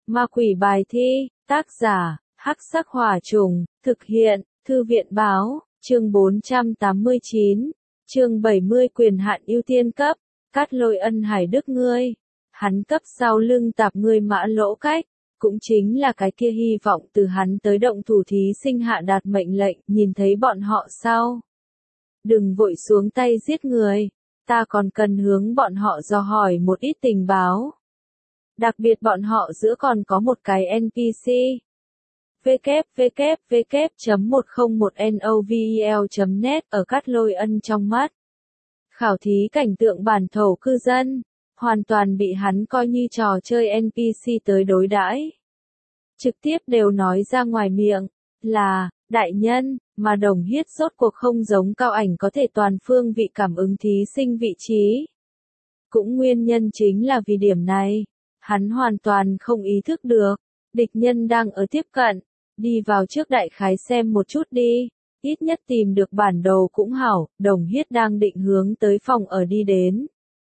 Ma quỷ bài thi, tác giả, Hắc Sắc Hỏa Trùng, thực hiện, Thư viện báo, chương 489, chương 70 quyền hạn ưu tiên cấp, Cát Lôi Ân Hải Đức ngươi. Hắn cấp sau lưng Tạp Ngươi Mã Lỗ Cách, cũng chính là cái kia hy vọng từ hắn tới động thủ thí sinh hạ đạt mệnh lệnh, nhìn thấy bọn họ sau. Đừng vội xuống tay giết người, ta còn cần hướng bọn họ dò hỏi một ít tình báo. Đặc biệt bọn họ giữa còn có một cái NPC. www.101novel.net ở Cát Lôi Ân trong mắt. Khảo thí cảnh tượng bản thổ cư dân, hoàn toàn bị hắn coi như trò chơi NPC tới đối đãi. Trực tiếp đều nói ra ngoài miệng, là, đại nhân, mà Đồng Hiết rốt cuộc không giống Cao Ảnh có thể toàn phương vị cảm ứng thí sinh vị trí. Cũng nguyên nhân chính là vì điểm này, hắn hoàn toàn không ý thức được, địch nhân đang ở tiếp cận, đi vào trước đại khái xem một chút đi, ít nhất tìm được bản đồ cũng hảo, Đồng Hiết đang định hướng tới phòng ở đi đến.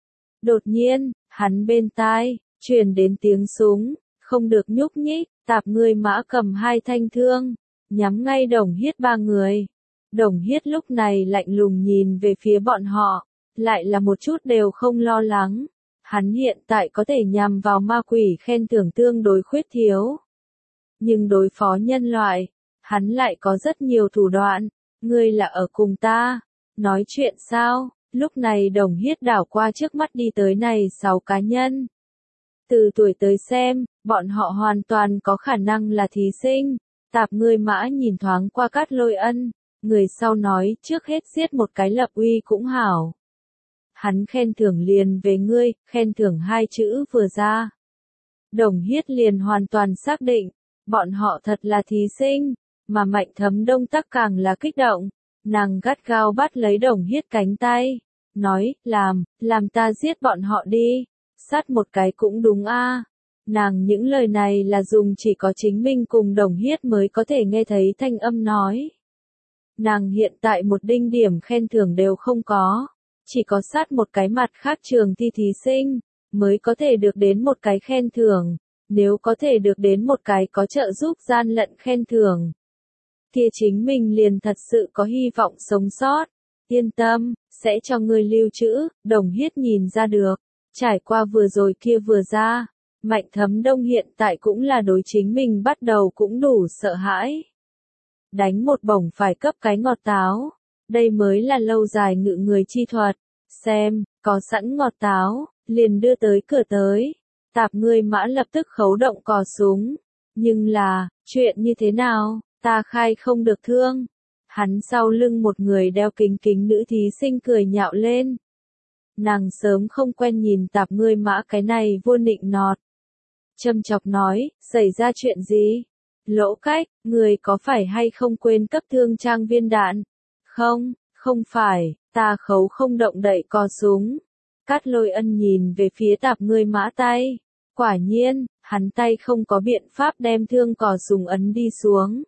Đột nhiên, hắn bên tai, truyền đến tiếng súng, không được nhúc nhích, Tạp Ngươi Mã cầm hai thanh thương, nhắm ngay Đồng Hiết ba người. Đồng Hiết lúc này lạnh lùng nhìn về phía bọn họ, lại là một chút đều không lo lắng. Hắn hiện tại có thể nhằm vào ma quỷ khen thưởng tương đối khuyết thiếu. Nhưng đối phó nhân loại, hắn lại có rất nhiều thủ đoạn. Ngươi là ở cùng ta, nói chuyện sao? Lúc này Đồng Hiết đảo qua trước mắt đi tới này 6 cá nhân. Từ tuổi tới xem, bọn họ hoàn toàn có khả năng là thí sinh. Tạp Ngươi Mã nhìn thoáng qua Cát Lôi Ân, người sau nói trước hết giết một cái lập uy cũng hảo. Hắn khen thưởng liền về ngươi, khen thưởng hai chữ vừa ra. Đồng Hiết liền hoàn toàn xác định, bọn họ thật là thí sinh, mà Mạnh Thấm Đông tắc càng là kích động. Nàng gắt gao bắt lấy Đồng Hiết cánh tay, nói, làm ta giết bọn họ đi, sát một cái cũng đúng a. Nàng những lời này là dùng chỉ có chính mình cùng Đồng Hiết mới có thể nghe thấy thanh âm nói. Nàng hiện tại một đinh điểm khen thưởng đều không có, chỉ có sát một cái mặt khác trường thi thí sinh, mới có thể được đến một cái khen thưởng, nếu có thể được đến một cái có trợ giúp gian lận khen thưởng. Kia chính mình liền thật sự có hy vọng sống sót, yên tâm, sẽ cho ngươi lưu trữ, Đồng Hiết nhìn ra được, trải qua vừa rồi kia vừa ra. Mạnh Thấm Đông hiện tại cũng là đối chính mình bắt đầu cũng đủ sợ hãi. Đánh một bổng phải cấp cái ngọt táo, đây mới là lâu dài ngự người chi thuật. Xem, có sẵn ngọt táo, liền đưa tới cửa tới. Tạp Ngươi Mã lập tức khấu động cò súng. Nhưng là, chuyện như thế nào, ta khai không được thương. Hắn sau lưng một người đeo kính kính nữ thí sinh cười nhạo lên. Nàng sớm không quen nhìn Tạp Ngươi Mã cái này vô nịnh nọt. Châm chọc nói, xảy ra chuyện gì? Lỗ Cách, người có phải hay không quên cấp thương trang viên đạn? Không phải, ta khấu không động đậy cò súng. Cát Lôi Ân nhìn về phía Tạp Ngươi Mã tay. Quả nhiên, hắn tay không có biện pháp đem thương cò súng ấn đi xuống.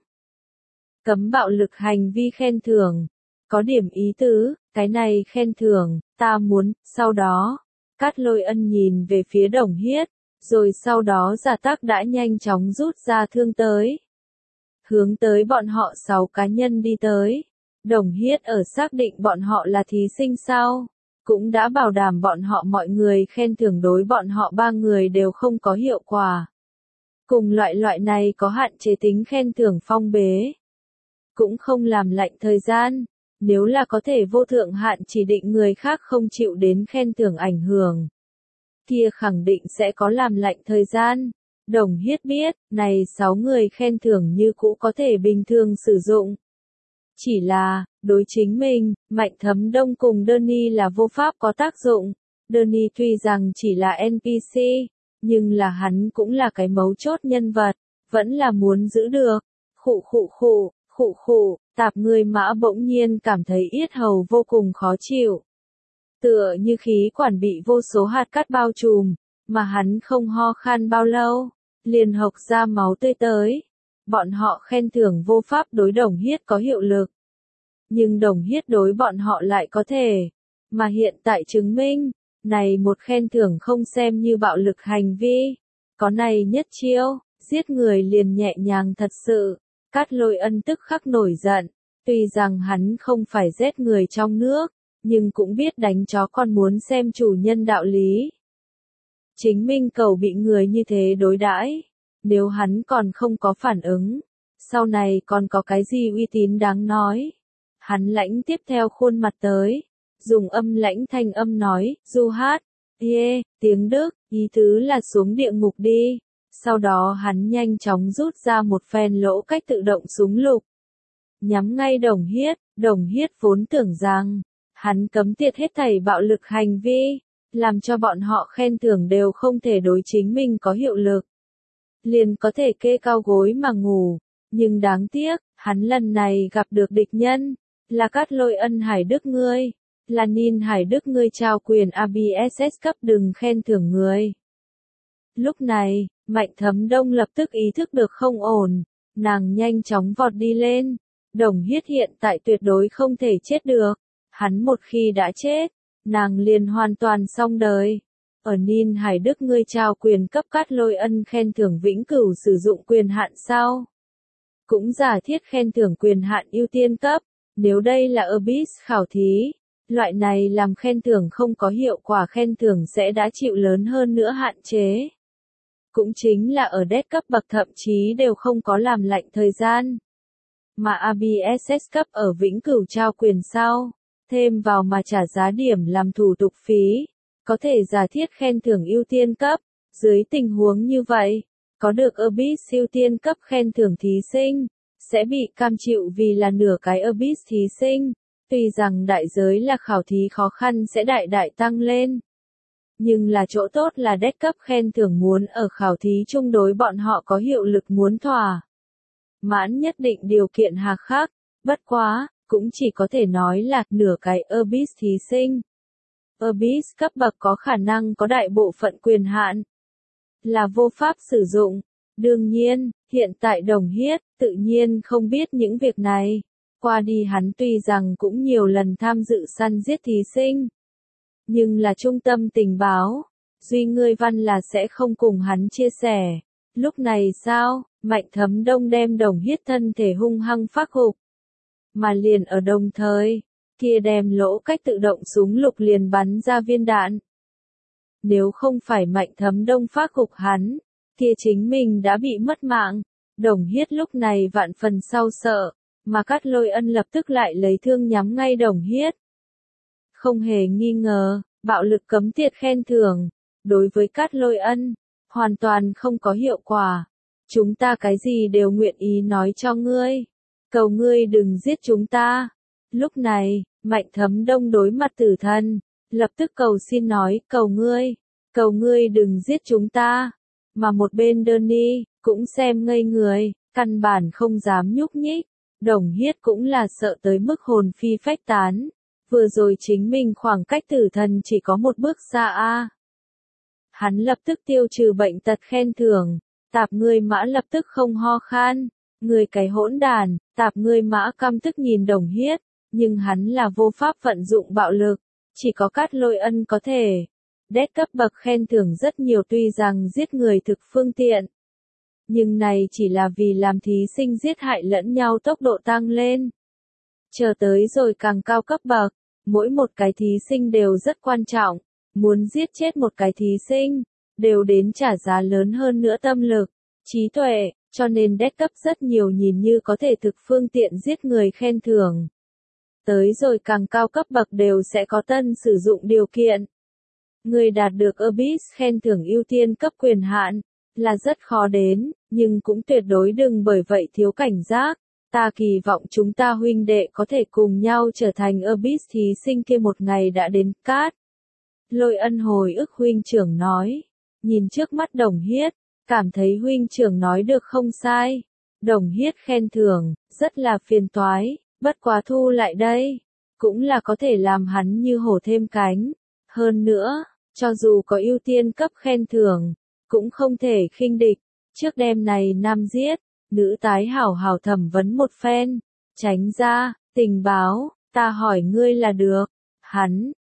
Cấm bạo lực hành vi khen thưởng. Có điểm ý tứ, cái này khen thưởng, ta muốn, sau đó. Cát Lôi Ân nhìn về phía Đồng Hiết. Rồi sau đó giả tác đã nhanh chóng rút ra thương tới. Hướng tới bọn họ 6 cá nhân đi tới. Đồng Hiết ở xác định bọn họ là thí sinh sau. Cũng đã bảo đảm bọn họ mọi người khen thưởng đối bọn họ 3 người đều không có hiệu quả. Cùng loại này có hạn chế tính khen thưởng phong bế. Cũng không làm lạnh thời gian. Nếu là có thể vô thượng hạn chỉ định người khác không chịu đến khen thưởng ảnh hưởng. Kia khẳng định sẽ có làm lạnh thời gian. Đồng Hiết biết, này 6 người khen thưởng như cũ có thể bình thường sử dụng. Chỉ là, đối chính mình, Mạnh Thấm Đông cùng Donnie là vô pháp có tác dụng. Donnie tuy rằng chỉ là NPC, nhưng là hắn cũng là cái mấu chốt nhân vật, vẫn là muốn giữ được. Khụ, Tạp Ngươi Mã bỗng nhiên cảm thấy yết hầu vô cùng khó chịu. Tựa như khí quản bị vô số hạt cát bao trùm, mà hắn không ho khan bao lâu, liền hộc ra máu tươi tới. Bọn họ khen thưởng vô pháp đối Đồng Hiết có hiệu lực. Nhưng Đồng Hiết đối bọn họ lại có thể. Mà hiện tại chứng minh, này một khen thưởng không xem như bạo lực hành vi. có này nhất chiêu, giết người liền nhẹ nhàng thật sự. Cát Lôi Ân tức khắc nổi giận, tuy rằng hắn không phải giết người trong nước, nhưng cũng biết đánh chó con muốn xem chủ nhân đạo lý. Chính Minh Cầu bị người như thế đối đãi, nếu hắn còn không có phản ứng, sau này còn có cái gì uy tín đáng nói. Hắn lãnh tiếp theo khuôn mặt tới, dùng âm lãnh thanh âm nói, du hát, tiếng Đức, ý tứ là xuống địa ngục đi. Sau đó hắn nhanh chóng rút ra một phen lỗ cách tự động súng lục. Nhắm ngay Đồng Hiết vốn tưởng rằng, hắn cấm tiệt hết thảy bạo lực hành vi, làm cho bọn họ khen thưởng đều không thể đối chính mình có hiệu lực. Liền có thể kê cao gối mà ngủ, nhưng đáng tiếc, hắn lần này gặp được địch nhân, là Cát Lôi Ân Hải Đức ngươi, là Ninh Hải Đức ngươi trao quyền ABSS cấp đừng khen thưởng người. Lúc này, Mạnh Thấm Đông lập tức ý thức được không ổn, nàng nhanh chóng vọt đi lên. Đồng Hiết hiện tại tuyệt đối không thể chết được, hắn một khi đã chết, nàng liền hoàn toàn xong đời. Ở Ninh Hải Đức ngươi trao quyền cấp Cát Lôi Ân khen thưởng vĩnh cửu sử dụng quyền hạn sau. Cũng giả thiết khen thưởng quyền hạn ưu tiên cấp, nếu đây là Abyss khảo thí, loại này làm khen thưởng không có hiệu quả khen thưởng sẽ đã chịu lớn hơn nữa hạn chế. Cũng chính là ở dead cấp bậc thậm chí đều không có làm lạnh thời gian. Mà ABSS cấp ở vĩnh cửu trao quyền sau, thêm vào mà trả giá điểm làm thủ tục phí, có thể giả thiết khen thưởng ưu tiên cấp. Dưới tình huống như vậy, có được Abyss ưu tiên cấp khen thưởng thí sinh, sẽ bị cam chịu vì là nửa cái Abyss thí sinh. Tuy rằng đại giới là khảo thí khó khăn sẽ đại đại tăng lên. Nhưng là chỗ tốt là dead cấp khen thưởng muốn ở khảo thí chung đối bọn họ có hiệu lực muốn thỏa mãn nhất định điều kiện hà khắc, bất quá, cũng chỉ có thể nói là nửa cái Abyss thí sinh. Abyss cấp bậc có khả năng có đại bộ phận quyền hạn, là vô pháp sử dụng. Đương nhiên, hiện tại Đồng Hiết, tự nhiên không biết những việc này. Qua đi hắn tuy rằng cũng nhiều lần tham dự săn giết thí sinh, nhưng là trung tâm tình báo, Duy Ngươi Văn là sẽ không cùng hắn chia sẻ. Lúc này sao, Mạnh Thấm Đông đem Đồng Hiết thân thể hung hăng phác hục. Mà liền ở đồng thời, kia đem lỗ cách tự động súng lục liền bắn ra viên đạn. Nếu không phải Mạnh Thấm Đông phác hục hắn, kia chính mình đã bị mất mạng. Đồng Hiết lúc này vạn phần sau sợ, mà Cát Lôi Ân lập tức lại lấy thương nhắm ngay Đồng Hiết. Không hề nghi ngờ, bạo lực cấm tiệt khen thưởng, đối với Cát Lôi Ân, hoàn toàn không có hiệu quả. Chúng ta cái gì đều nguyện ý nói cho ngươi. Cầu ngươi đừng giết chúng ta. Lúc này, Mạnh Thấm Đông đối mặt tử thần, lập tức cầu xin nói, cầu ngươi đừng giết chúng ta. Mà một bên Đơn cũng xem ngây người, căn bản không dám nhúc nhích. Đồng Hiết cũng là sợ tới mức hồn phi phách tán. Vừa rồi chính mình khoảng cách tử thần chỉ có một bước xa a. Hắn lập tức tiêu trừ bệnh tật khen thưởng, Tạp Ngươi Mã lập tức không ho khan, người cái hỗn đàn, Tạp Ngươi Mã căm tức nhìn Đồng Hiết, nhưng hắn là vô pháp vận dụng bạo lực, chỉ có Cát Lôi Ân có thể. Dead cấp bậc khen thưởng rất nhiều tuy rằng giết người thực phương tiện, nhưng này chỉ là vì làm thí sinh giết hại lẫn nhau tốc độ tăng lên. Chờ tới rồi càng cao cấp bậc, mỗi một cái thí sinh đều rất quan trọng, muốn giết chết một cái thí sinh, đều đến trả giá lớn hơn nữa tâm lực, trí tuệ, cho nên dead cấp rất nhiều nhìn như có thể thực phương tiện giết người khen thưởng. Tới rồi càng cao cấp bậc đều sẽ có tân sử dụng điều kiện. Người đạt được Abyss khen thưởng ưu tiên cấp quyền hạn, là rất khó đến, nhưng cũng tuyệt đối đừng bởi vậy thiếu cảnh giác. Ta kỳ vọng chúng ta huynh đệ có thể cùng nhau trở thành Abyss thí sinh kia một ngày đã đến. Cát Lôi Ân hồi ức huynh trưởng nói, nhìn trước mắt Đồng Hiết, cảm thấy huynh trưởng nói được không sai. Đồng Hiết khen thưởng, rất là phiền toái, bất quá thu lại đây, cũng là có thể làm hắn như hổ thêm cánh. Hơn nữa, cho dù có ưu tiên cấp khen thưởng, cũng không thể khinh địch. Trước đêm này nam giết, nữ tái hảo hảo thẩm vấn một phen, tránh ra, tình báo, ta hỏi ngươi là được. Hắn,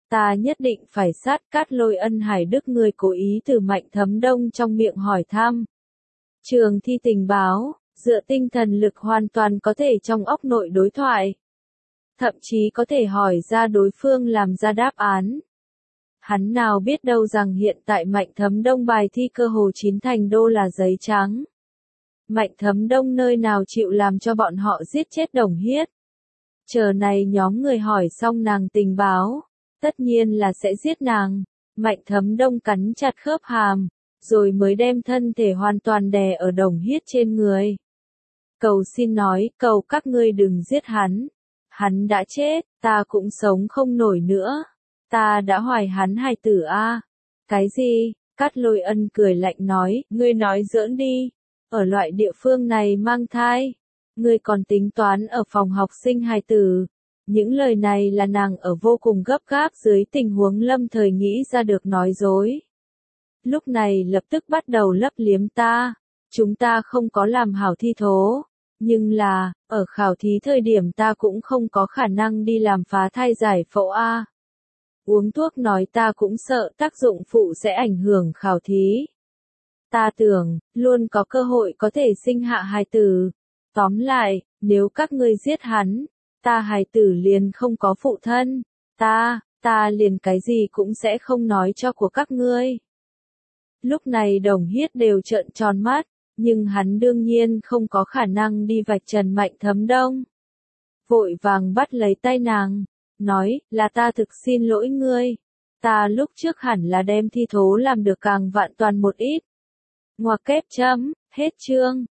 Ta nhất định phải sát Cát Lôi Ân. Hải Đức người cố ý từ Mạnh Thấm Đông trong miệng hỏi thăm. Trường thi tình báo, dựa tinh thần lực hoàn toàn có thể trong óc nội đối thoại. Thậm chí có thể hỏi ra đối phương làm ra đáp án. Hắn nào biết đâu rằng hiện tại Mạnh Thấm Đông bài thi cơ hồ chín thành đô là giấy trắng. Mạnh Thấm Đông nơi nào chịu làm cho bọn họ giết chết Đồng Hiết. Chờ này nhóm người hỏi xong nàng tình báo, tất nhiên là sẽ giết nàng. Mạnh Thấm Đông cắn chặt khớp hàm, rồi mới đem thân thể hoàn toàn đè ở Đồng Hiết trên người. Cầu xin nói, cầu các ngươi đừng giết hắn. Hắn đã chết, ta cũng sống không nổi nữa. Ta đã hoài hắn hài tử a. Cái gì? Cát Lôi Ân cười lạnh nói, ngươi nói giỡn đi. Ở loại địa phương này mang thai. Ngươi còn tính toán ở phòng học sinh hài tử. Những lời này là nàng ở vô cùng gấp gáp dưới tình huống lâm thời nghĩ ra được nói dối. Lúc này lập tức bắt đầu lấp liếm ta. Chúng ta không có làm hảo thi thố. Nhưng là, ở khảo thí thời điểm ta cũng không có khả năng đi làm phá thai giải phẫu a. Uống thuốc nói ta cũng sợ tác dụng phụ sẽ ảnh hưởng khảo thí. Ta tưởng, luôn có cơ hội có thể sinh hạ hài tử. Tóm lại, nếu các ngươi giết hắn, ta hài tử liền không có phụ thân. Ta liền cái gì cũng sẽ không nói cho của các ngươi. Lúc này Đồng Hiết đều trợn tròn mắt, nhưng hắn đương nhiên không có khả năng đi vạch trần Mạnh Thấm Đông. Vội vàng bắt lấy tay nàng, nói, là ta thực xin lỗi ngươi. Ta lúc trước hẳn là đem thi thố làm được càng vạn toàn một ít. Ngoặc kép chấm, hết chương.